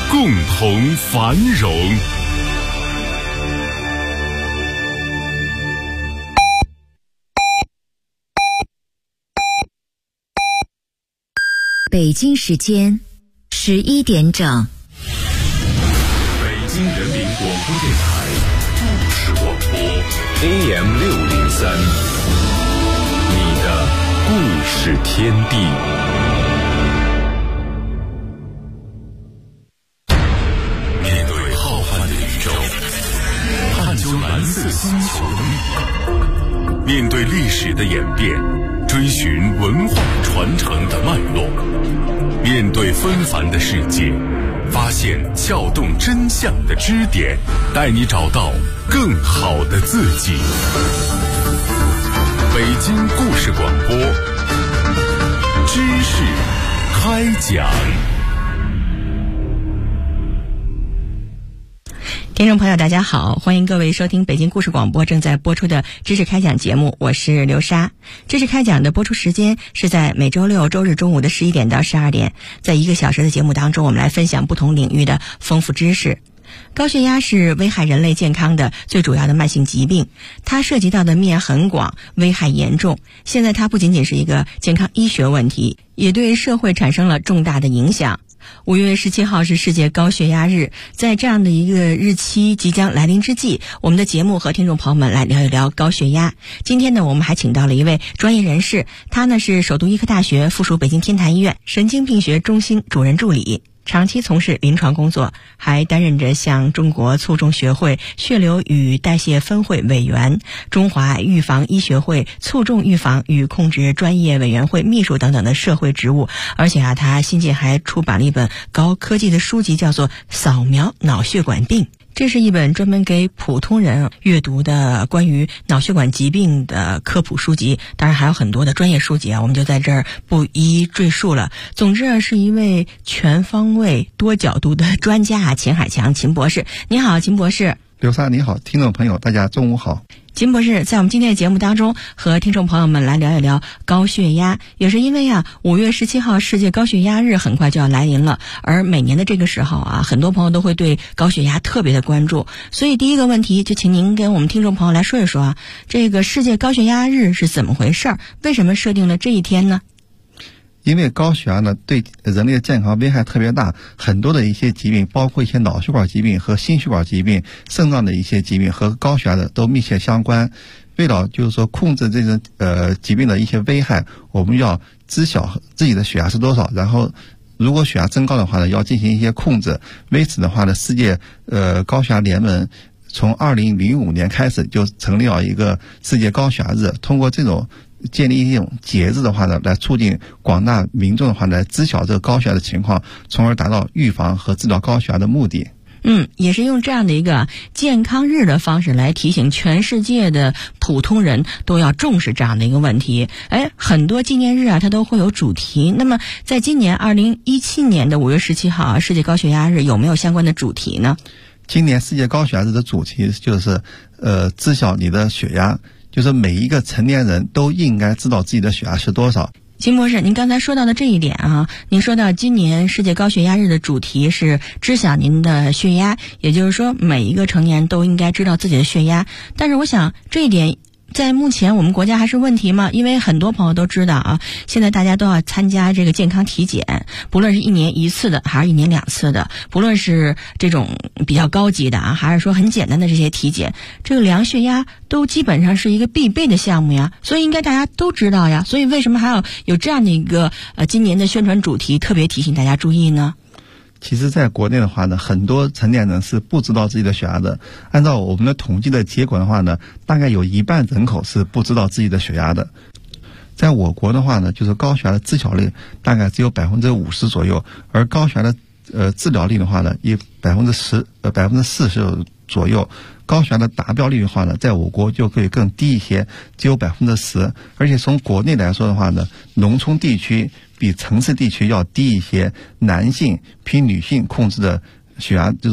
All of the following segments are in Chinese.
共同繁荣。 北京时间11点整。 北京人民广播电台故事广播 AM 603，你的故事天地。面对浩瀚的宇宙，探究蓝色星球的秘密，面对历史的演变，追寻文化传承的脉络，面对纷繁的世界，发现撬动真相的支点，带你找到更好的自己。北京故事广播，知识开讲。 听众朋友大家好，欢迎各位收听北京故事广播正在播出的知识开讲节目，我是刘莎。知识开讲的播出时间是在每周六周日中午的11点到12点，在1个小时的节目当中，我们来分享不同领域的丰富知识。高血压是危害人类健康的最主要的慢性疾病，它涉及到的面很广，危害严重。现在它不仅仅是一个健康医学问题，也对社会产生了重大的影响。5月17号是世界高血压日，在这样的一个日期即将来临之际，我们的节目和听众朋友们来聊一聊高血压。今天呢，我们还请到了一位专业人士，他呢是首都医科大学附属北京天坛医院神经病学中心主任助理，长期从事临床工作，还担任着像中国卒中学会血流与代谢分会委员、中华预防医学会卒中预防与控制专业委员会秘书等等的社会职务。而且他新近还出版了一本高科技的书籍，叫做《扫描脑血管病》。这是一本专门给普通人阅读的关于脑血管疾病的科普书籍，当然还有很多的专业书籍啊，我们就在这儿不一一赘述了。总之是一位全方位多角度的专家秦海强秦博士。你好，秦博士。 刘莎你好，听众朋友大家中午好。 秦博士在我们今天的节目当中和听众朋友们来聊一聊高血压，也是因为5月17号世界高血压日很快就要来临了，而每年的这个时候很多朋友都会对高血压特别的关注，所以第一个问题就请您跟我们听众朋友来说一说这个世界高血压日是怎么回事，为什么设定了这一天呢？ 因为高血压呢对人类的健康危害特别大，很多的一些疾病，包括一些脑血管疾病和心血管疾病、肾脏的一些疾病和高血压的都密切相关。为了就是说控制这种疾病的一些危害，我们要知晓自己的血压是多少，然后如果血压增高的话呢，要进行一些控制。为此的话呢，世界高血压联盟从2005年开始就成立了一个世界高血压日，通过这种建立一种节日的话呢，来促进广大民众的话来知晓这个高血压的情况，从而达到预防和治疗高血压的目的。 也是用这样的一个健康日的方式来提醒全世界的普通人都要重视这样的一个问题。很多纪念日它都会有主题。那么在今年2017年的5月17号世界高血压日有没有相关的主题呢？ 今年世界高血压日的主题就是知晓你的血压，就是每一个成年人都应该知道自己的血压是多少。 秦博士，您刚才说到的这一点您说到今年世界高血压日的主题是知晓您的血压，也就是说每一个成年人都应该知道自己的血压。但是我想这一点在目前我们国家还是问题吗？因为很多朋友都知道现在大家都要参加这个健康体检，不论是1年1次的还是1年2次的，不论是这种比较高级的还是说很简单的这些体检，这个量血压都基本上是一个必备的项目呀，所以应该大家都知道呀。所以为什么还要有这样的一个今年的宣传主题，特别提醒大家注意呢？ 其实在国内的话呢，很多成年人是不知道自己的血压的。按照我们的统计的结果的话呢，大概有1半人口是不知道自己的血压的。在我国的话呢，就是高血压的知晓率大概只有50%左右，而高血压的治疗率的话呢，也40%左右。高血压的达标率的话呢，在我国就可以更低一些，只有10%。而且从国内来说的话呢，农村地区比城市地区要低一些，男性比女性控制的血压这种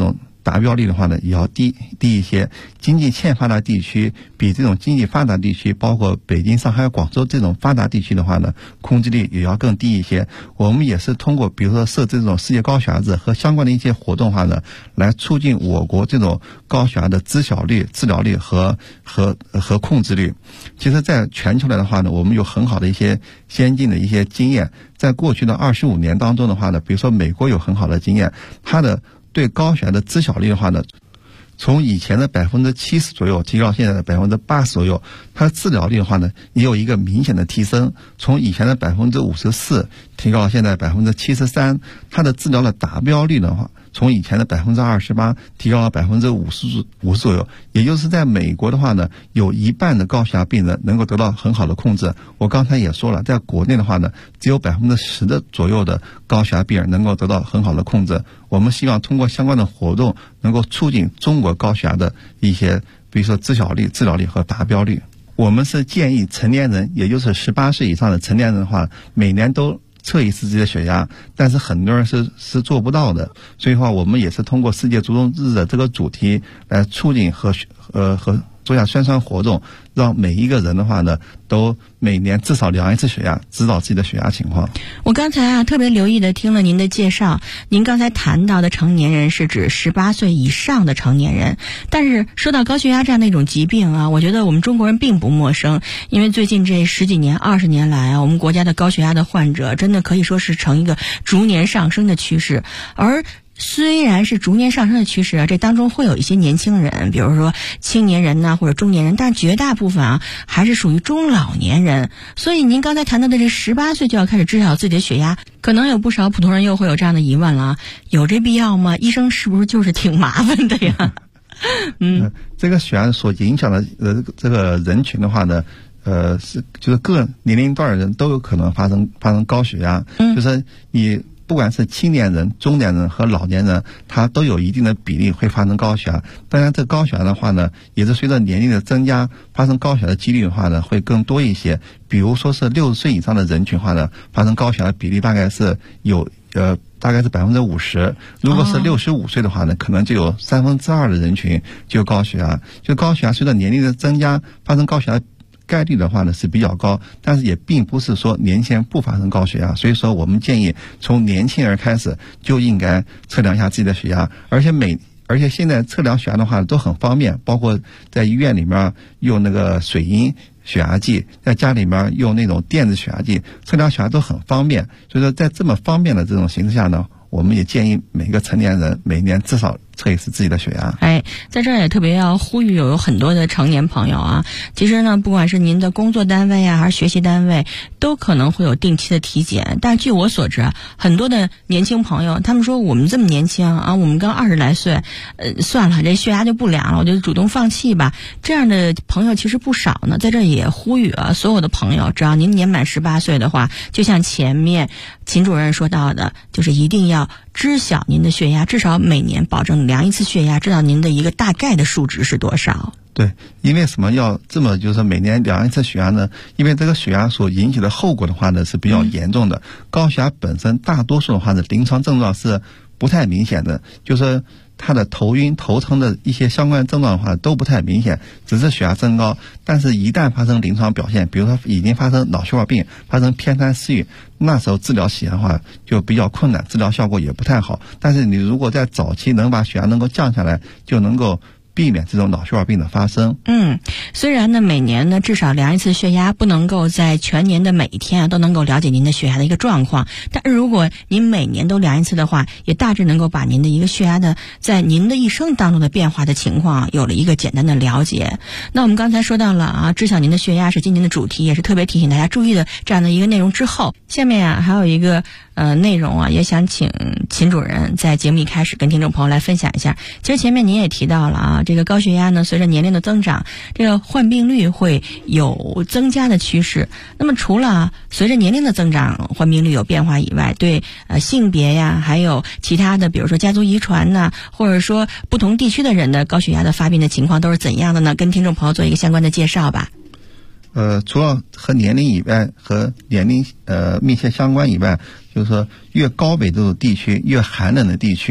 达标率的话呢也要低一些。经济欠发达地区比这种经济发达地区，包括北京、上海、广州这种发达地区的话呢，控制率也要更低一些。我们也是通过比如说设置这种世界高血压日和相关的一些活动的话呢，来促进我国这种高血压的知晓率、治疗率和控制率。其实在全球来的话呢，我们有很好的一些先进的一些经验。在过去的25年当中的话呢，比如说美国有很好的经验，它的对高血压的知晓率的话呢，从以前的70%左右提高到现在的80%左右，它的治疗率的话呢也有一个明显的提升，从以前的54%提高到现在73%，它的治疗的达标率的话，从以前的28%提高到50%左右。也就是在美国的话呢，有一半的高血压病人能够得到很好的控制。我刚才也说了，在国内的话呢，只有10%的左右的高血压病人能够得到很好的控制。我们希望通过相关的活动，能够促进中国高血压的一些，比如说知晓率、治疗率和达标率。我们是建议成年人，也就是18岁以上的成年人的话，每年都测一次自己的血压，但是很多人是做不到的。所以的话，我们也是通过世界卒中日的这个主题来促进和做下宣传活动，让每一个人的话呢，都每年至少量一次血压，知道自己的血压情况。 我刚才特别留意的听了您的介绍，您刚才谈到的成年人是指18岁以上的成年人，但是说到高血压这样的一种疾病啊，我觉得我们中国人并不陌生，因为最近这10几年、20年来啊，我们国家的高血压的患者真的可以说是呈一个逐年上升的趋势。而虽然是逐年上升的趋势啊，这当中会有一些年轻人，比如说青年人呐，或者中年人，但绝大部分啊还是属于中老年人。所以您刚才谈到的这18岁就要开始知晓自己的血压，可能有不少普通人又会有这样的疑问了啊，有这必要吗？医生是不是就是挺麻烦的呀？ 这个血压所影响的这个人群的话呢，就是各年龄段的人都有可能发生高血压，就是你不管是青年人、中年人和老年人，他都有一定的比例会发生高血压。当然，这高血压的话呢，也是随着年龄的增加，发生高血压的几率的话呢，会更多一些。比如说是60岁以上的人群的话呢，发生高血压的比例大概是大概是50%。如果是65岁的话呢，可能就有2/3的人群就有高血压。就高血压随着年龄的增加，发生高血压概率的话呢是比较高，但是也并不是说年轻人不发生高血压。所以说我们建议从年轻人开始就应该测量一下自己的血压，而且现在测量血压的话都很方便，包括在医院里面用那个水银血压计，在家里面用那种电子血压计，测量血压都很方便。所以说在这么方便的这种形势下呢，我们也建议每个成年人每年至少测一次自己的血压。 在这儿也特别要呼吁有很多的成年朋友啊，其实呢，不管是您的工作单位啊，还是学习单位，都可能会有定期的体检。但据我所知啊，很多的年轻朋友，他们说我们这么年轻啊，我们刚20来岁，算了，这血压就不量了，我就主动放弃吧。这样的朋友其实不少呢。在这儿也呼吁啊，所有的朋友，只要您年满18岁的话，就像前面秦主任说到的，就是一定要知晓您的血压，至少每年保证量一次血压，知道您的一个大概的数值是多少。 对，因为什么要这么就是每年量一次血压呢？因为这个血压所引起的后果的话呢是比较严重的。高血压本身大多数的话呢，临床症状是不太明显的，就是他的头晕、头疼的一些相关症状的话都不太明显，只是血压升高。但是一旦发生临床表现，比如说已经发生脑血管病、发生偏瘫失语，那时候治疗血压的话就比较困难，治疗效果也不太好。但是你如果在早期能把血压能够降下来，就能够避免这种脑血管病的发生。 虽然呢每年呢至少量一次血压，不能够在全年的每一天啊都能够了解您的血压的一个状况，但是如果您每年都量一次的话，也大致能够把您的一个血压的在您的一生当中的变化的情况有了一个简单的了解。那我们刚才说到了啊，知晓您的血压是今年的主题，也是特别提醒大家注意的这样的一个内容之后，下面啊还有一个内容啊，也想请秦主任在节目一开始跟听众朋友来分享一下。其实前面您也提到了啊，这个高血压呢，随着年龄的增长，这个患病率会有增加的趋势。那么除了随着年龄的增长患病率有变化以外，对性别呀，还有其他的比如说家族遗传呐，或者说不同地区的人的高血压的发病的情况都是怎样的呢？跟听众朋友做一个相关的介绍吧。 除了和年龄以外，和年龄密切相关以外，就是说越高纬度的地区、越寒冷的地区，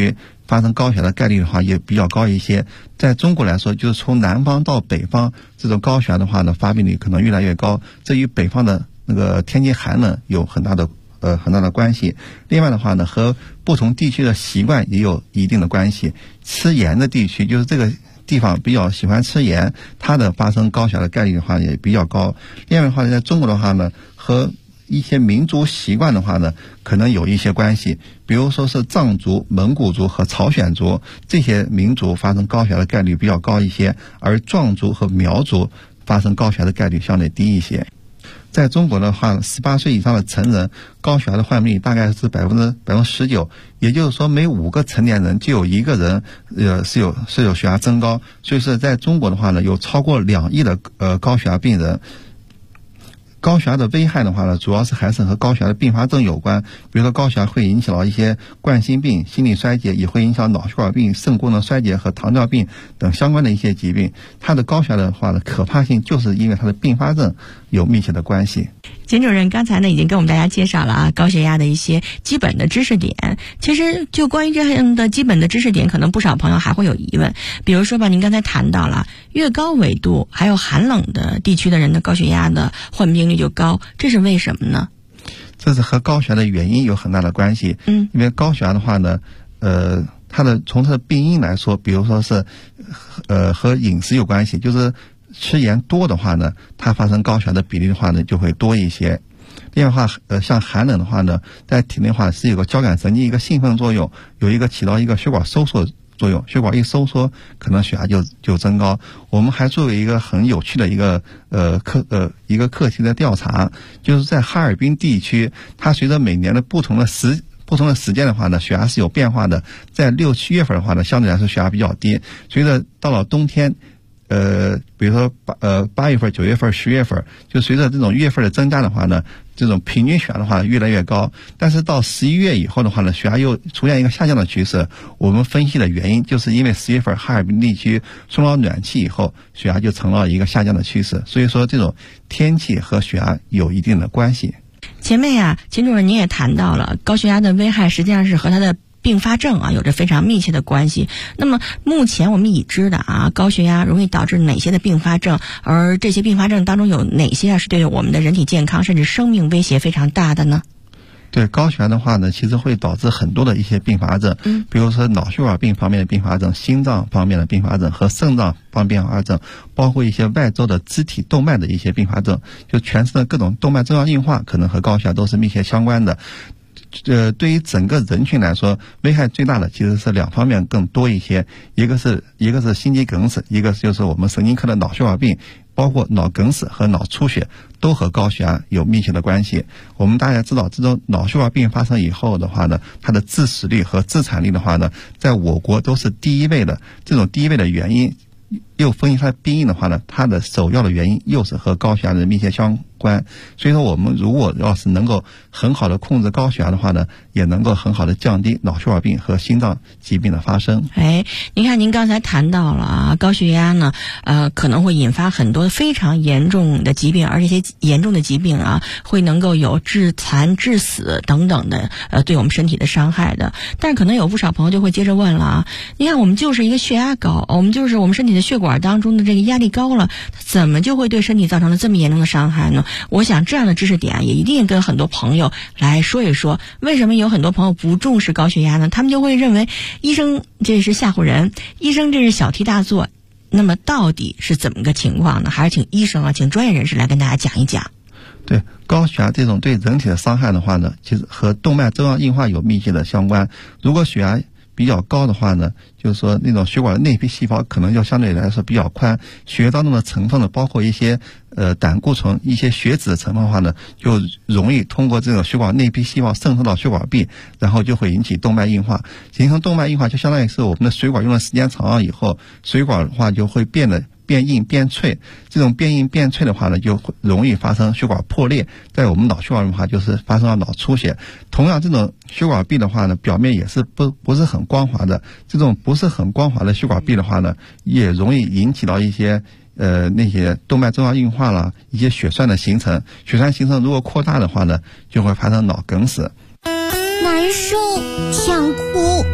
发生高血压的概率的话也比较高一些。在中国来说，就是从南方到北方，这种高血压的话呢，发病率可能越来越高，这与北方的那个天气寒冷有很大的关系。另外的话呢，和不同地区的习惯也有一定的关系。吃盐的地区，就是这个地方比较喜欢吃盐，它的发生高血压的概率的话也比较高。另外的话，在中国的话呢，和一些民族习惯的话呢，可能有一些关系。比如说是藏族、蒙古族和朝鲜族这些民族发生高血压的概率比较高一些，而壮族和苗族发生高血压的概率相对低一些。在中国的话，18岁以上的成人高血压的患病率大概是19%，也就是说每5个成年人就有1个人是有血压增高。所以说在中国的话呢，有超过2亿的高血压病人。高血压的危害的话呢，主要是还是和高血压的并发症有关。比如说高血压会引起到一些冠心病、心力衰竭，也会影响脑血管病、肾功能衰竭和糖尿病等相关的一些疾病。它的高血压的话呢，可怕性就是因为它的并发症有密切的关系。 钱主任刚才呢已经跟我们大家介绍了高血压的一些基本的知识点。其实就关于这样的基本的知识点，可能不少朋友还会有疑问。比如说吧，您刚才谈到了越高纬度还有寒冷的地区的人的高血压的患病率就高，这是为什么呢？ 这是和高血压的原因有很大的关系。因为高血压的话呢，从它的病因来说，比如说是和饮食有关系，就是吃盐多的话呢，它发生高血压的比例的话呢就会多一些。另外的话，像寒冷的话呢，在体内的话是有个交感神经一个兴奋作用，有一个起到一个血管收缩作用，血管一收缩，可能血压就增高。我们还做了一个很有趣的一个课题的调查，就是在哈尔滨地区，它随着每年的不同的时间的话呢，血压是有变化的。在6、7月份的话呢，相对来说血压比较低。随着到了冬天，比如说8月份、9月份、10月份，就随着这种月份的增加的话呢，这种平均血压的话越来越高。但是到11月以后的话呢，血压又出现一个下降的趋势。我们分析的原因就是因为10月份哈尔滨地区送了暖气以后，血压就成了一个下降的趋势。所以说这种天气和血压有一定的关系。 前面呀，钱主任您也谈到了高血压的危害实际上是和它的并发症有着非常密切的关系。那么目前我们已知的高血压容易导致哪些的并发症，而这些并发症当中有哪些是对我们的人体健康甚至生命威胁非常大的呢？ 对，高血压的话呢，其实会导致很多的一些并发症，比如说脑血管病方面的并发症、心脏方面的并发症和肾脏方面的并发症，包括一些外周的肢体动脉的一些并发症，就全身的各种动脉粥样硬化可能和高血压都是密切相关的。对于整个人群来说，危害最大的其实是2方面更多一些，一个是心肌梗死，一个就是我们神经科的脑血管病，包括脑梗死和脑出血都和高血压有密切的关系。我们大家知道，这种脑血管病发生以后的话呢，它的致死率和致残率的话呢，在我国都是第一位的。这种第一位的原因又分析它的病因的话呢，它的首要的原因又是和高血压的密切相关。所以说我们如果要是能够很好的控制高血压的话呢，也能够很好的降低脑血管病和心脏疾病的发生。 您看您刚才谈到了高血压呢可能会引发很多非常严重的疾病，而这些严重的疾病会能够有致残致死等等的对我们身体的伤害的。但是可能有不少朋友就会接着问了你看我们就是一个血压高，我们身体的血管当中的这个压力高了，怎么就会对身体造成了这么严重的伤害呢？我想这样的知识点也一定跟很多朋友来说一说。为什么有很多朋友不重视高血压呢？他们就会认为医生这是吓唬人，医生这是小题大做。那么到底是怎么个情况呢？还是请医生请专业人士来跟大家讲一讲。 对，高血压这种对人体的伤害的话呢，其实和动脉粥样硬化有密切的相关。如果血压比较高的话呢，就是说那种血管的内皮细胞可能要相对来说比较宽，血液当中的成分呢，包括一些胆固醇、一些血脂的成分的话呢，就容易通过这种血管内皮细胞渗透到血管壁，然后就会引起动脉硬化。形成动脉硬化就相当于是我们的水管用的时间长了以后，水管的话就会变硬变脆，这种变硬变脆的话呢，就会容易发生血管破裂，在我们脑血管的话就是发生了脑出血。同样这种血管壁的话呢，表面也是不是很光滑的，这种不是很光滑的血管壁的话呢，也容易引起到一些那些动脉粥样硬化啦，一些血栓的形成。血栓形成如果扩大的话呢，就会发生脑梗死。 难受，想哭，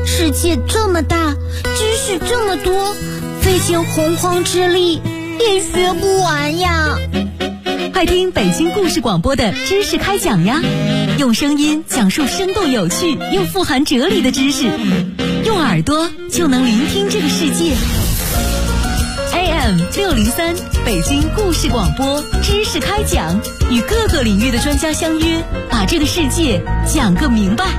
世界这么大，知识这么多，费尽洪荒之力也学不完呀。 快听北京故事广播的知识开讲呀，用声音讲述生动有趣又富含哲理的知识，用耳朵就能聆听这个世界。AM 603北京故事广播知识开讲，与各个领域的专家相约，把这个世界讲个明白。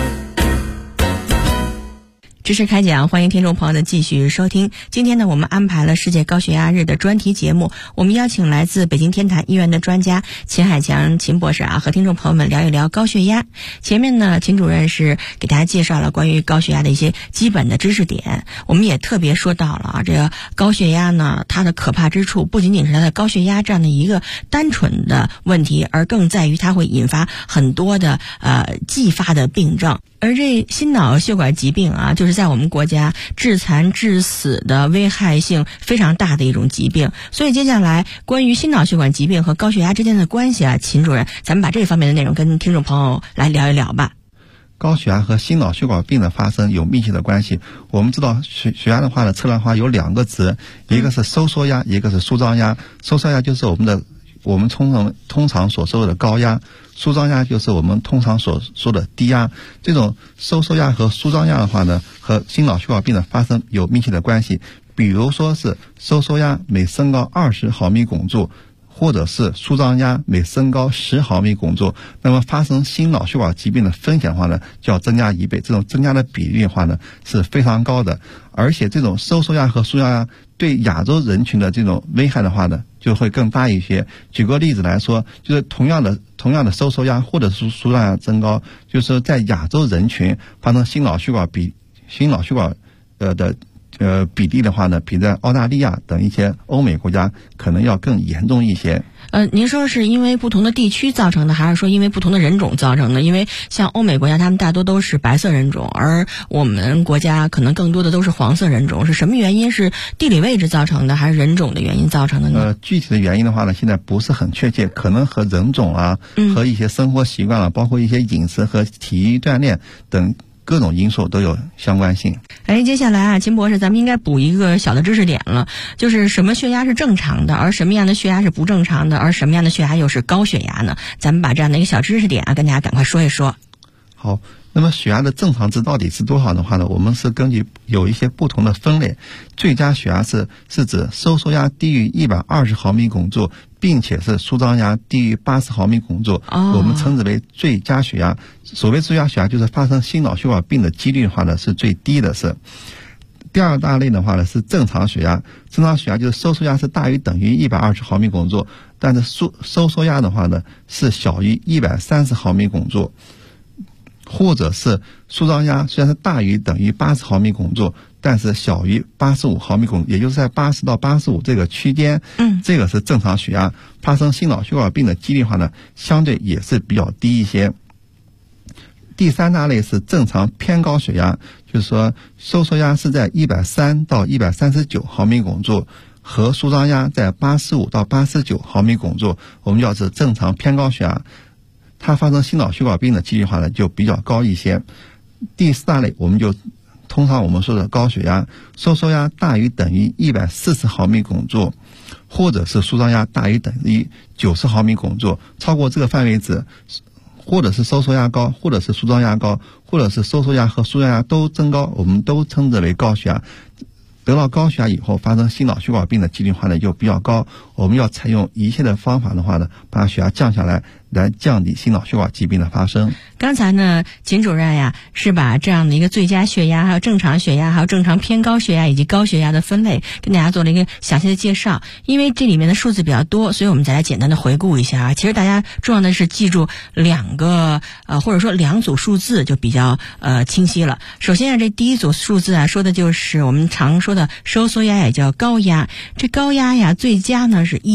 知识开讲，欢迎听众朋友的继续收听。今天呢，我们安排了世界高血压日的专题节目，我们邀请来自北京天坛医院的专家秦海强秦博士和听众朋友们聊一聊高血压。前面呢，秦主任是给大家介绍了关于高血压的一些基本的知识点，我们也特别说到了这个高血压呢，它的可怕之处不仅仅是它的高血压这样的一个单纯的问题，而更在于它会引发很多的继发的病症。而这心脑血管疾病就是在我们国家致残致死的危害性非常大的一种疾病。所以接下来关于心脑血管疾病和高血压之间的关系秦主任，咱们把这方面的内容跟听众朋友来聊一聊吧。 高血压和心脑血管病的发生有密切的关系。我们知道血压的话呢，测量的话有两个值，一个是收缩压，一个是舒张压。收缩压就是我们通常所说的高压，舒张压就是我们通常所说的低压。这种收缩压和舒张压的话呢，和心脑血管病的发生有密切的关系。比如说是收缩压每升高20毫米汞柱，或者是舒张压每升高10毫米汞柱，那么发生心脑血管疾病的风险的话呢，就要增加1倍。这种增加的比例的话呢，是非常高的。而且这种收缩压和舒张压对亚洲人群的这种危害的话呢，就会更大一些。举个例子来说，就是同样的收缩压或者是舒张压增高，就是在亚洲人群发生心脑血管的比例的话呢，比在澳大利亚等一些欧美国家可能要更严重一些。 您说是因为不同的地区造成的，还是说因为不同的人种造成的？因为像欧美国家他们大多都是白色人种，而我们国家可能更多的都是黄色人种，是什么原因？是地理位置造成的，还是人种的原因造成的呢？ 具体的原因的话呢，现在不是很确切，可能和人种和一些生活习惯包括一些饮食和体育锻炼等各种因素都有相关性。 接下来秦博士，咱们应该补一个小的知识点了，就是什么血压是正常的，而什么样的血压是不正常的，而什么样的血压又是高血压呢？咱们把这样的一个小知识点跟大家赶快说一说。 好，那么血压的正常值到底是多少的话呢？我们是根据有一些不同的分类。最佳血压是指收缩压低于120毫米汞柱，并且是舒张压低于80毫米汞柱，我们称之为最佳血压。所谓最佳血压，就是发生心脑血管病的几率的话呢是最低的。第二大类的话呢是正常血压。正常血压就是收缩压是大于等于120毫米汞柱，但是收缩压的话呢是小于130毫米汞柱，或者是舒张压虽然是大于等于80毫米汞柱，但是小于85毫米汞柱，也就是在80到85这个区间，这个是正常血压。发生心脑血管病的几率的话呢，相对也是比较低一些。第三大类是正常偏高血压，就是说收缩压是在130到139毫米汞柱，和舒张压在85到89毫米汞柱，我们叫是正常偏高血压。它发生心脑血管病的几率的话呢，就比较高一些。第四大类，通常我们说的高血压，收缩压大于等于140毫米汞柱，或者是舒张压大于等于90毫米汞柱，超过这个范围值，或者是收缩压高，或者是舒张压高，或者是收缩压和舒张压都增高，我们都称之为高血压。得到高血压以后，发生心脑血管病的几率的话呢就比较高。我们要采用一切的方法的话呢，把血压降下来，来降低心脑血管疾病的发生。 刚才呢，秦主任是把这样的一个最佳血压、还有正常血压、还有正常偏高血压以及高血压的分类，跟大家做了一个详细的介绍。因为这里面的数字比较多，所以我们再来简单的回顾一下。其实大家重要的是记住或者说两组数字就比较清晰了。首先这第一组数字说的就是我们常说的收缩压，也叫高压。这高压最佳呢是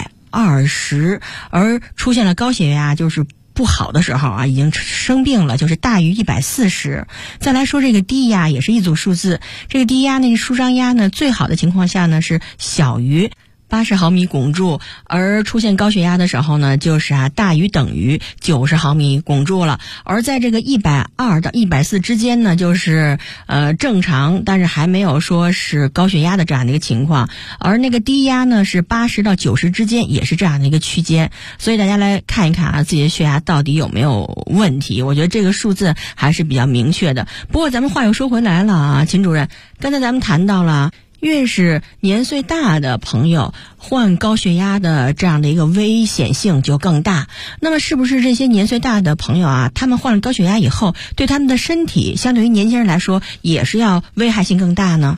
120，而出现了高血压就是不好的时候已经生病了，就是大于140。再来说这个低压也是一组数字，这个低压舒张压呢最好的情况下呢是小于 80毫米汞柱，而出现高血压的时候呢，就是大于等于90毫米汞柱了。而在这个120到140之间呢，就是正常，但是还没有说是高血压的这样的一个情况。而那个低压呢是80到90之间，也是这样的一个区间。所以大家来看一看自己的血压到底有没有问题。我觉得这个数字还是比较明确的。不过咱们话又说回来了秦主任，刚才咱们谈到了越是年岁大的朋友患高血压的这样的一个危险性就更大。那么是不是这些年岁大的朋友他们患了高血压以后，对他们的身体相对于年轻人来说也是要危害性更大呢？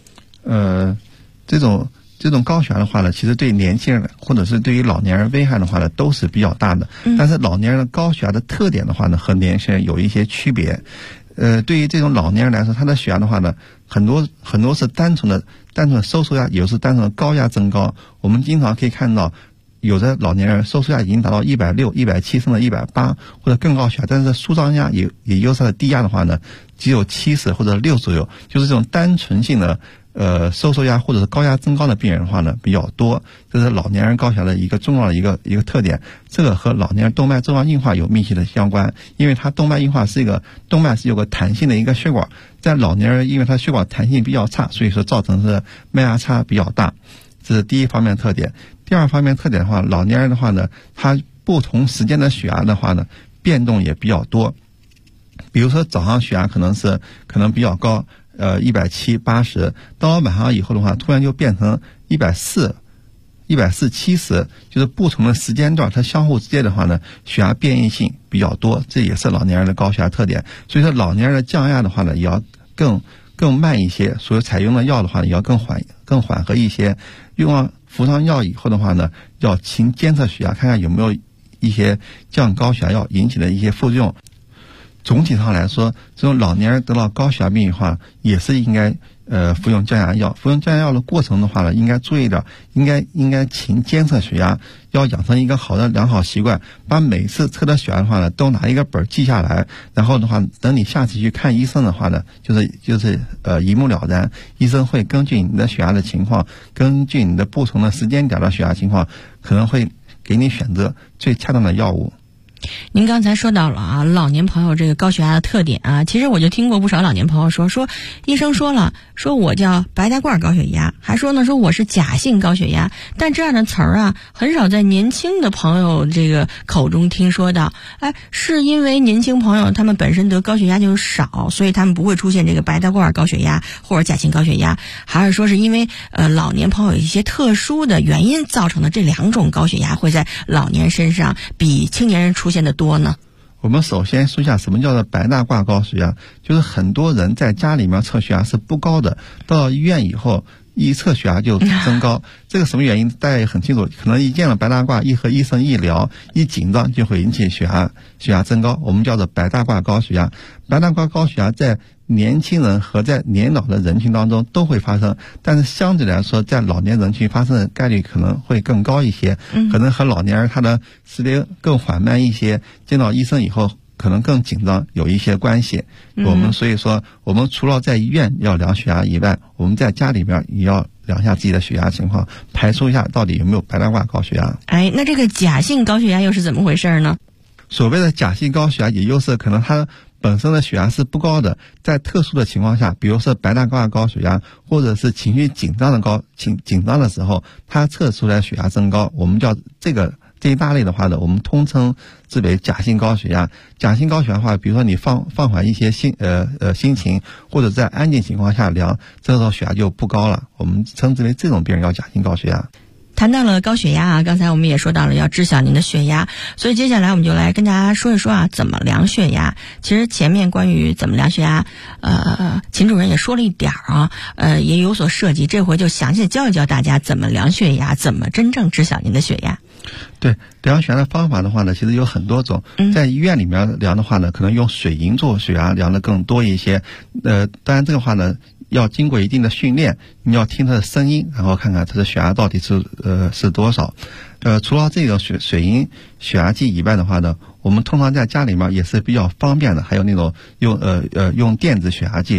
这种高血压的话呢，其实对年轻人或者是对于老年人危害的话呢，都是比较大的。但是老年人的高血压的特点的话呢，和年轻人有一些区别。对于这种老年人来说，他的血压的话呢，很多是单纯的收缩压，有时单纯的高压增高。我们经常可以看到，有的老年人收缩压已经达到160、170甚至180或者更高血压，但是舒张压也就是它的低压的话呢，只有70或者60左右，就是这种单纯性的收缩压或者是高压增高的病人的话呢比较多。这是老年人高血压的一个重要的一个特点。这个和老年人动脉粥样硬化有密切的相关，因为它动脉硬化动脉是有个弹性的一个血管，在老年人因为它血管弹性比较差，所以说造成是脉压差比较大。这是第一方面特点。第二方面特点的话，老年人的话呢，他不同时间的血压的话呢变动也比较多。比如说早上血压可能比较高，170、80，到了晚上以后的话，突然就变成140、170，就是不同的时间段它相互之间的话呢，血压变异性比较多，这也是老年人的高血压特点。所以说老年人的降压的话呢，也要更慢一些，所以采用的药的话呢，也要更缓和一些。服上药以后的话呢，要勤监测血压，看看有没有一些降高血压药引起的一些副作用。总体上来说，这种老年人得到高血压病的话，也是应该服用降压药。服用降压药的过程的话呢，应该注意点，应该勤监测血压，要养成一个良好习惯，把每次测的血压的话呢，都拿一个本记下来，然后的话，等你下次去看医生的话呢，就是一目了然。医生会根据你的血压的情况，根据你的不同的时间点的血压情况，可能会给你选择最恰当的药物。 您刚才说到了老年朋友这个高血压的特点其实我就听过不少老年朋友说医生说了，说我叫白大褂高血压，还说我是假性高血压，但这样的词儿很少在年轻的朋友这个口中听说到。是因为年轻朋友他们本身得高血压就少，所以他们不会出现这个白大褂高血压或者假性高血压，还是说是因为老年朋友有一些特殊的原因造成的这两种高血压会在老年身上比青年人出现的多呢？ 我们首先说一下什么叫做白大褂高血压，就是很多人在家里面测血压是不高的，到医院以后一测血压就增高。这个什么原因大家也很清楚，可能一见了白大褂，一和医生一聊，一紧张就会引起血压增高，我们叫做白大褂高血压。白大褂高血压在年轻人和在年老的人群当中都会发生，但是相对来说在老年人群发生的概率可能会更高一些，可能和老年人他的识别更缓慢一些，见到医生以后可能更紧张有一些关系。所以说我们除了在医院要量血压以外，我们在家里边也要量一下自己的血压情况，排除一下到底有没有白大褂高血压。 那这个假性高血压又是怎么回事呢？ 所谓的假性高血压，也就是可能它本身的血压是不高的，在特殊的情况下，比如说白大褂高血压，或者是情绪紧张的时候，它测出来血压增高，我们叫这一大类的话呢，我们通称之为假性高血压。假性高血压的话，比如说你放缓一些心情，或者在安静情况下量，这时候血压就不高了，我们称之为这种病人叫假性高血压。 谈到了高血压刚才我们也说到了要知晓您的血压，所以接下来我们就来跟大家说一说怎么量血压。其实前面关于怎么量血压秦主任也说了一点也有所涉及，这回就详细的教一教大家怎么量血压，怎么真正知晓您的血压。 对，量血压的方法的话呢，其实有很多种。在医院里面量的话呢，可能用水银做血压量的更多一些。当然这个话呢要经过一定的训练，你要听它的声音，然后看看它的血压到底是多少。除了这个水银血压计以外的话呢，我们通常在家里面也是比较方便的，还有那种用电子血压计。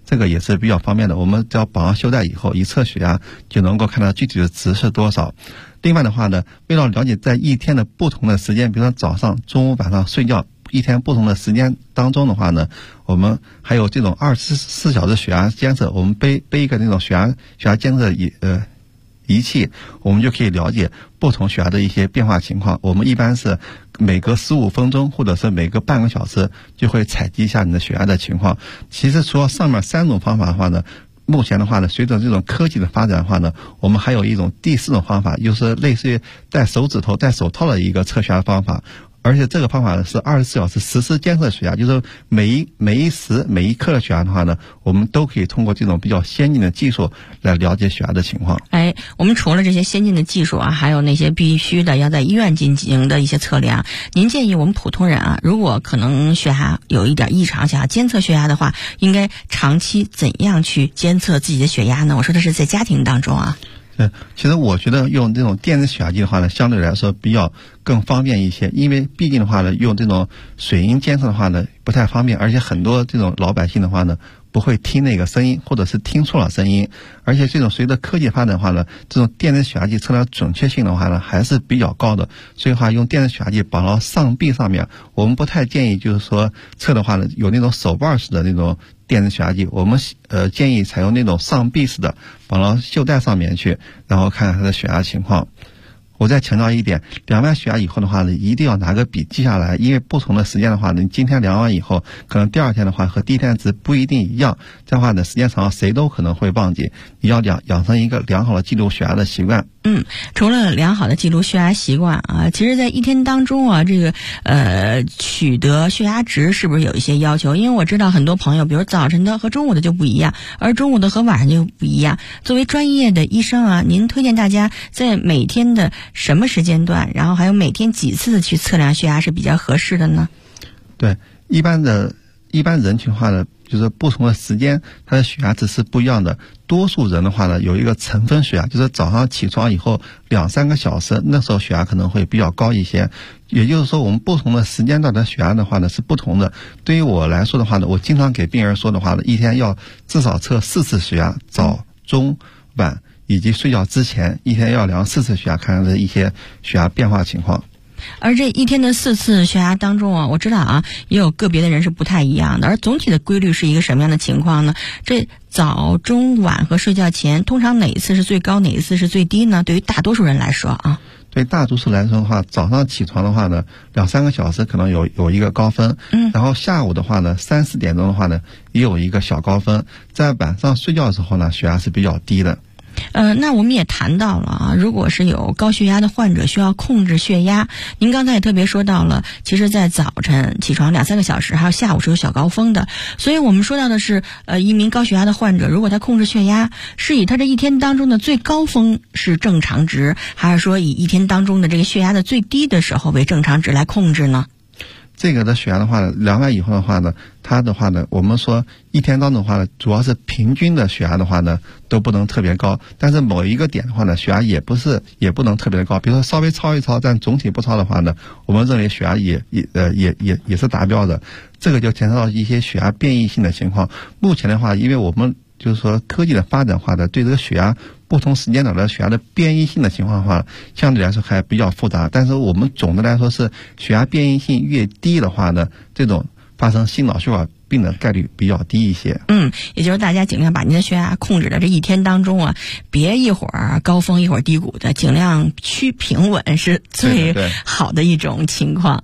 这个也是比较方便的。我们只要绑上袖带以后，一测血压就能够看到具体的值是多少。另外的话呢，为了了解在一天的不同的时间，比如说早上、中午、晚上睡觉一天不同的时间当中的话呢，我们还有这种24小时血压监测，我们背一个那种血压监测仪器，我们就可以了解不同血压的一些变化情况。我们一般是每隔15分钟或者是每隔半个小时就会采集一下你的血压的情况。其实除了上面3种方法的话呢，目前的话呢，随着这种科技的发展的话呢，我们还有一种第4种方法，就是类似于戴手指头、戴手套的一个测血压方法。而且这个方法呢是24小时实时监测血压，就是每一时每一刻的血压的话呢，我们都可以通过这种比较先进的技术来了解血压的情况。 我们除了这些先进的技术啊，还有那些必须的要在医院进行的一些测量。您建议我们普通人啊，如果可能血压有一点异常，想要监测血压的话，应该长期怎样去监测自己的血压呢？我说的是在家庭当中啊。 其实我觉得用这种电子血压计的话呢，相对来说比较更方便一些，因为毕竟的话呢，用这种水银监测的话呢不太方便，而且很多这种老百姓的话呢不会听那个声音，或者是听错了声音。而且这种随着科技发展的话呢，这种电子血压计测量准确性的话呢还是比较高的，所以的话用电子血压计绑到上臂上面，我们不太建议就是说测的话呢有那种手腕式的那种电子血压计，我们建议采用那种上臂式的，绑到袖带上面去，然后看看它的血压情况。我再强调一点，量完血压以后的话呢，一定要拿个笔记下来，因为不同的时间的话呢，你今天量完以后，可能第2天的话和第1天值不一定一样，这样的话呢，时间长了谁都可能会忘记。你要养成一个良好的记录血压的习惯。 除了良好的记录血压习惯啊，其实在一天当中啊，这个取得血压值是不是有一些要求？因为我知道很多朋友，比如早晨的和中午的就不一样，而中午的和晚上就不一样。作为专业的医生啊，您推荐大家在每天的什么时间段，然后还有每天几次的去测量血压是比较合适的呢？ 对，一般人群的话呢，就是不同的时间它的血压值是不一样的。多数人的话呢，有一个晨分血压，就是早上起床以后2-3个小时，那时候血压可能会比较高一些。也就是说我们不同的时间段的血压的话呢是不同的。对于我来说的话呢，我经常给病人说的话呢，一天要至少测4次血压，早中晚以及睡觉之前，一天要量4次血压，看看的一些血压变化情况。 而这一天的4次血压当中啊，我知道啊，也有个别的人是不太一样的，而总体的规律是一个什么样的情况呢？这早中晚和睡觉前，通常哪一次是最高，哪一次是最低呢？对于大多数人来说啊， 对大多数来说的话，早上起床的话呢，2-3个小时可能有一个高分，然后下午的话呢，3-4点钟的话呢，也有一个小高分，在晚上睡觉的时候呢，血压是比较低的。 那我们也谈到了啊，如果是有高血压的患者需要控制血压，您刚才也特别说到了，其实在早晨起床2-3个小时，还有下午是有小高峰的。所以我们说到的是，一名高血压的患者，如果他控制血压，是以他这一天当中的最高峰是正常值，还是说以一天当中的这个血压的最低的时候为正常值来控制呢？ 这个的血压的话呢，量完以后的话呢，它的话呢，我们说一天当中的话呢，主要是平均的血压的话呢都不能特别高，但是某一个点的话呢，血压也不能特别的高，比如说稍微超一超，但总体不超的话呢，我们认为血压也是达标的。这个就牵扯到一些血压变异性的情况。目前的话，因为我们就是说科技的发展化的对这个血压不同时间段的血压的变异性的情况的话，相对来说还比较复杂。但是我们总的来说是血压变异性越低的话呢，这种发生心脑血管病的概率比较低一些。 也就是大家尽量把您的血压控制在这一天当中啊，别一会儿高峰一会儿低谷的，尽量趋平稳是最好的一种情况。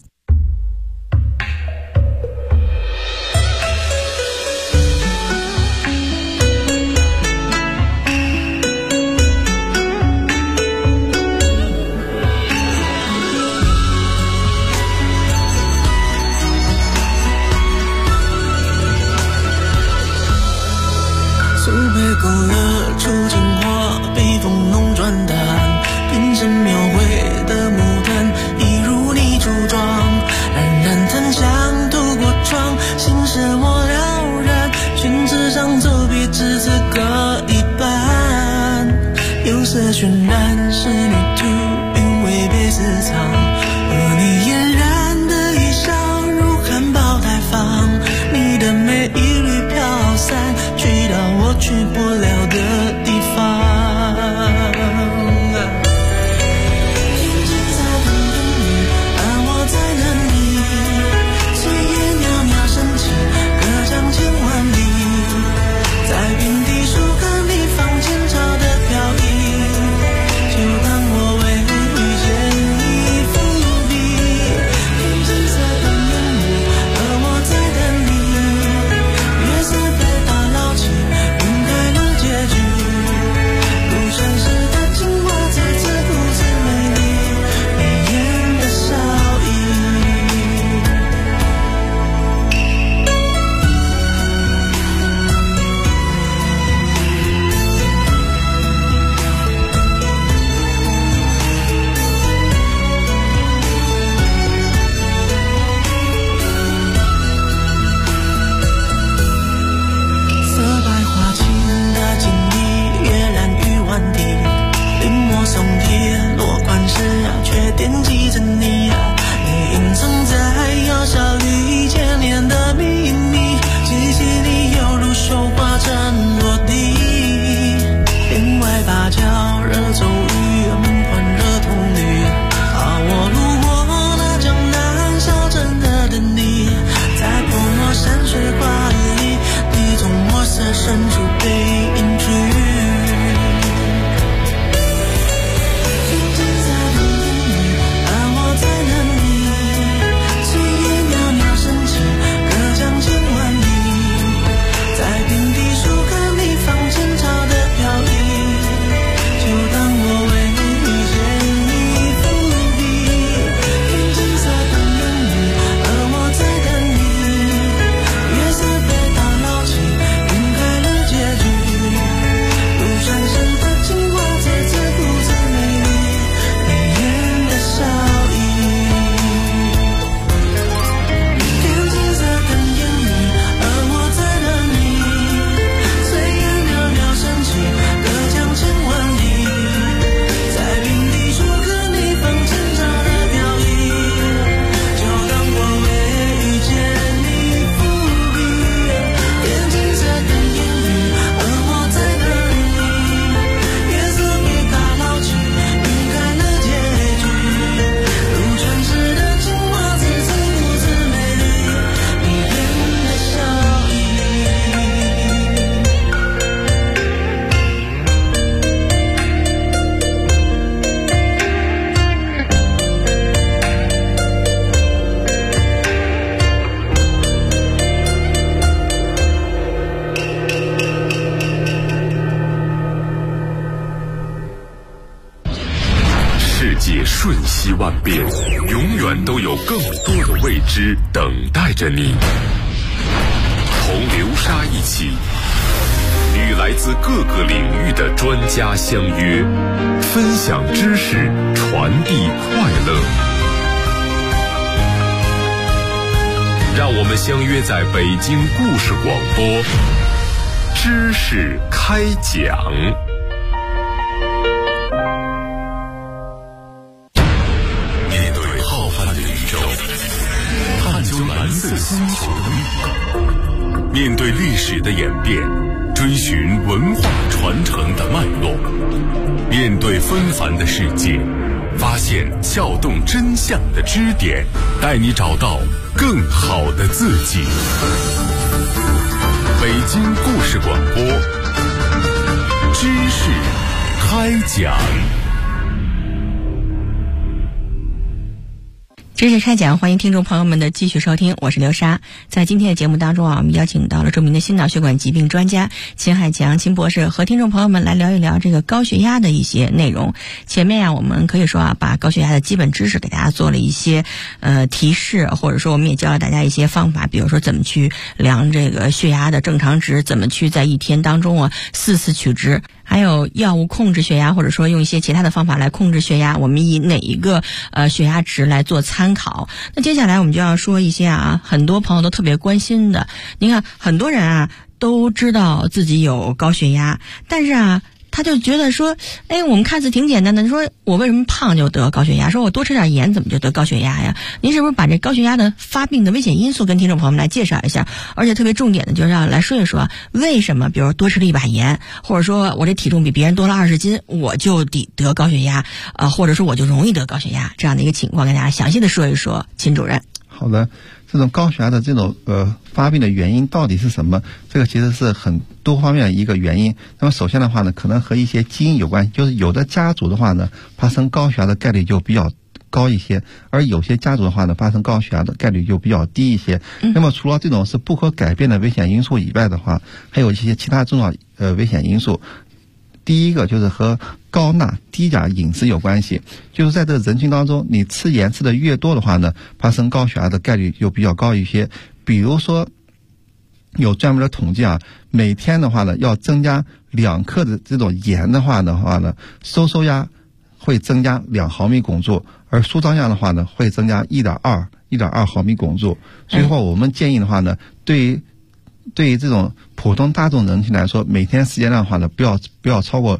勾勒出情话，被风弄转淡，变成描绘的牡丹，一如你梳妆，冉冉檀香透过窗，心事我了然，宣纸上走笔只字各一半，釉色渲染仕女图，韵味被私藏，而你嫣然的一笑如含苞待放，你的美一缕飘散，却瞬息万变，永远都有更多的未知等待着你。同流沙一起，与来自各个领域的专家相约，分享知识，传递快乐。让我们相约在北京故事广播，知识开讲。面对浩瀚的宇宙，探究蓝色星球的密码，面对历史的演变，追寻文化传承的脉络，面对纷繁的世界，发现撬动真相的支点，带你找到更好的自己。北京故事广播，知识开讲。 知识开讲，欢迎听众朋友们的继续收听，我是刘莎。在今天的节目当中我们邀请到了著名的心脑血管疾病专家秦海强秦博士，和听众朋友们来聊一聊这个高血压的一些内容。前面我们可以说把高血压的基本知识给大家做了一些提示，或者说我们也教了大家一些方法，比如说怎么去量这个血压的正常值，怎么去在一天当中4次取值，还有药物控制血压，或者说用一些其他的方法来控制血压，我们以哪一个血压值来做参考。那接下来我们就要说一些很多朋友都特别关心的。您看很多人都知道自己有高血压，但是他就觉得说，我们看似挺简单的，说我为什么胖就得高血压，说我多吃点盐怎么就得高血压呀？您是不是把这高血压的发病的危险因素跟听众朋友们来介绍一下？而且特别重点的就是要来说一说为什么比如多吃了一把盐，或者说我这体重比别人多了20斤我就得高血压，或者说我就容易得高血压，这样的一个情况跟大家详细的说一说。秦主任。 好的，这种高血压的这种发病的原因到底是什么？这个其实是很多方面的一个原因。那么首先的话呢，可能和一些基因有关，就是有的家族的话呢，发生高血压的概率就比较高一些，而有些家族的话呢，发生高血压的概率就比较低一些。那么除了这种是不可改变的危险因素以外的话，还有一些其他重要危险因素。第一个就是和高钠低钾饮食有关系，就是在这个人群当中，你吃盐吃的越多的话呢，发生高血压的概率就比较高一些。比如说有专门的统计每天的话呢，要增加2克的这种盐的话呢，收压会增加2毫米汞柱，而舒张压的话呢，会增加1.2毫米汞柱。所以说我们建议的话呢，对于这种普通大众人群来说，每天时间量的话呢，不要超过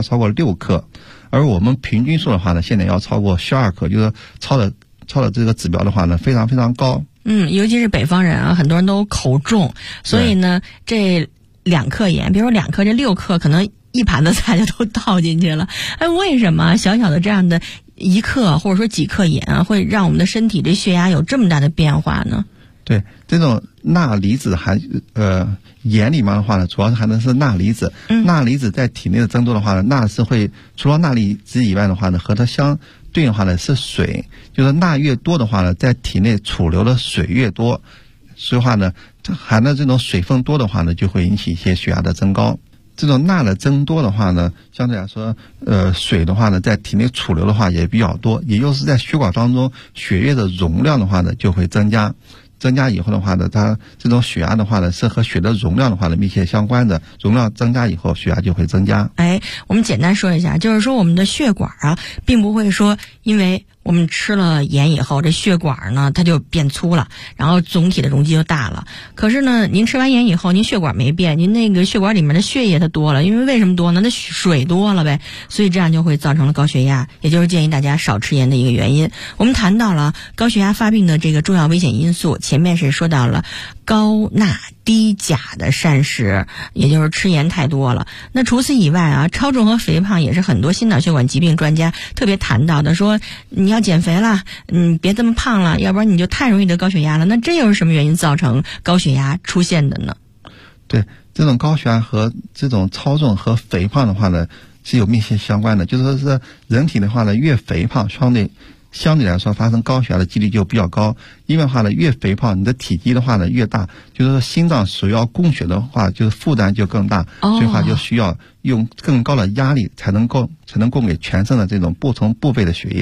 6克，而我们平均数的话呢，现在要超过12克，就是超的这个指标的话呢，非常非常高。 尤其是北方人很多人都口重，所以呢，这2克盐，比如说2克，这6克可能一盘子菜就都倒进去了。为什么小小的这样的1克或者说几克盐会让我们的身体这血压有这么大的变化呢？ 对，这种钠离子盐里面的话呢，主要是含的是钠离子。钠离子在体内的增多的话呢，钠是会除了钠离子以外的话呢，和它相对应的话呢是水，就是钠越多的话呢，在体内储留的水越多，所以话呢，含的这种水分多的话呢，就会引起一些血压的增高。这种钠的增多的话呢，相对来说，水的话呢，在体内储留的话也比较多，也就是在血管当中血液的容量的话呢就会增加。增加以后的话呢，它这种血压的话呢，是和血的容量的话呢密切相关的，容量增加以后，血压就会增加。 我们简单说一下，就是说我们的血管并不会说因为我们吃了盐以后，这血管呢它就变粗了，然后总体的容积就大了。可是呢，您吃完盐以后，您血管没变，您那个血管里面的血液它多了，因为为什么多呢？那水多了呗，所以这样就会造成了高血压，也就是建议大家少吃盐的一个原因。我们谈到了高血压发病的这个重要危险因素，前面是说到了高钠低钾的膳食，也就是吃盐太多了。那除此以外超重和肥胖也是很多心脑血管疾病专家特别谈到的，说你要减肥了，别这么胖了，要不然你就太容易得高血压了。那这又是什么原因造成高血压出现的呢？ 对，这种高血压和这种超重和肥胖的话呢是有密切相关的，就是说是人体的话呢，越肥胖相对来说发生高血压的几率就比较高，因为的话呢，越肥胖你的体积的话呢越大，就是说心脏所要供血的话就是负担就更大，所以话就需要用更高的压力才能供给全身的这种不同部位的血液。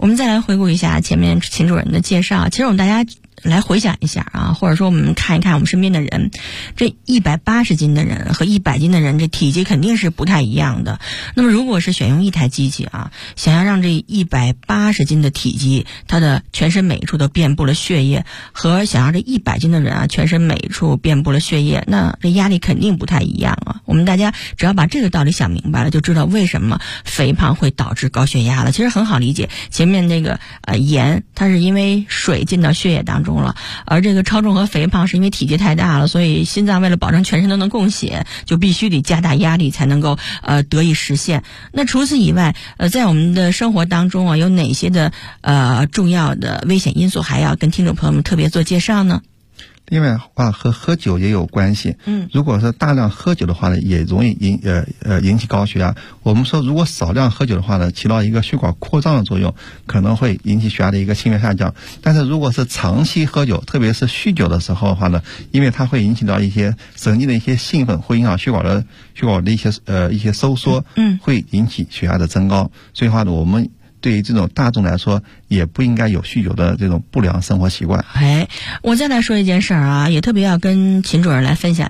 我们再来回顾一下前面秦主任的介绍，其实我们大家来回想一下啊，或者说我们看一看我们身边的人，这180斤的人和100斤的人，这体积肯定是不太一样的。那么如果是选用一台机器啊，想要让这180斤的体积，它的全身每一处都遍布了血液，和想要这100斤的人啊，全身每一处遍布了血液，那这压力肯定不太一样啊。我们大家只要把这个道理想明白了，就知道为什么肥胖会导致高血压了。其实很好理解，前面那个盐，它是因为水进到血液当中了，而这个超重和肥胖是因为体积太大了，所以心脏为了保证全身都能供血，就必须得加大压力才能够得以实现。那除此以外，在我们的生活当中啊，有哪些的重要的危险因素还要跟听众朋友们特别做介绍呢？ 另外的话，和喝酒也有关系。如果是大量喝酒的话呢，也容易引起高血压。我们说，如果少量喝酒的话呢，起到一个血管扩张的作用，可能会引起血压的一个心率下降。但是如果是长期喝酒，特别是酗酒的时候的话呢，因为它会引起到一些神经的一些兴奋，会影响血管的一些收缩，会引起血压的增高。所以的话呢，我们对于这种大众来说，也不应该有酗酒的这种不良生活习惯。 我再来说一件事儿啊，也特别要跟秦主任来分享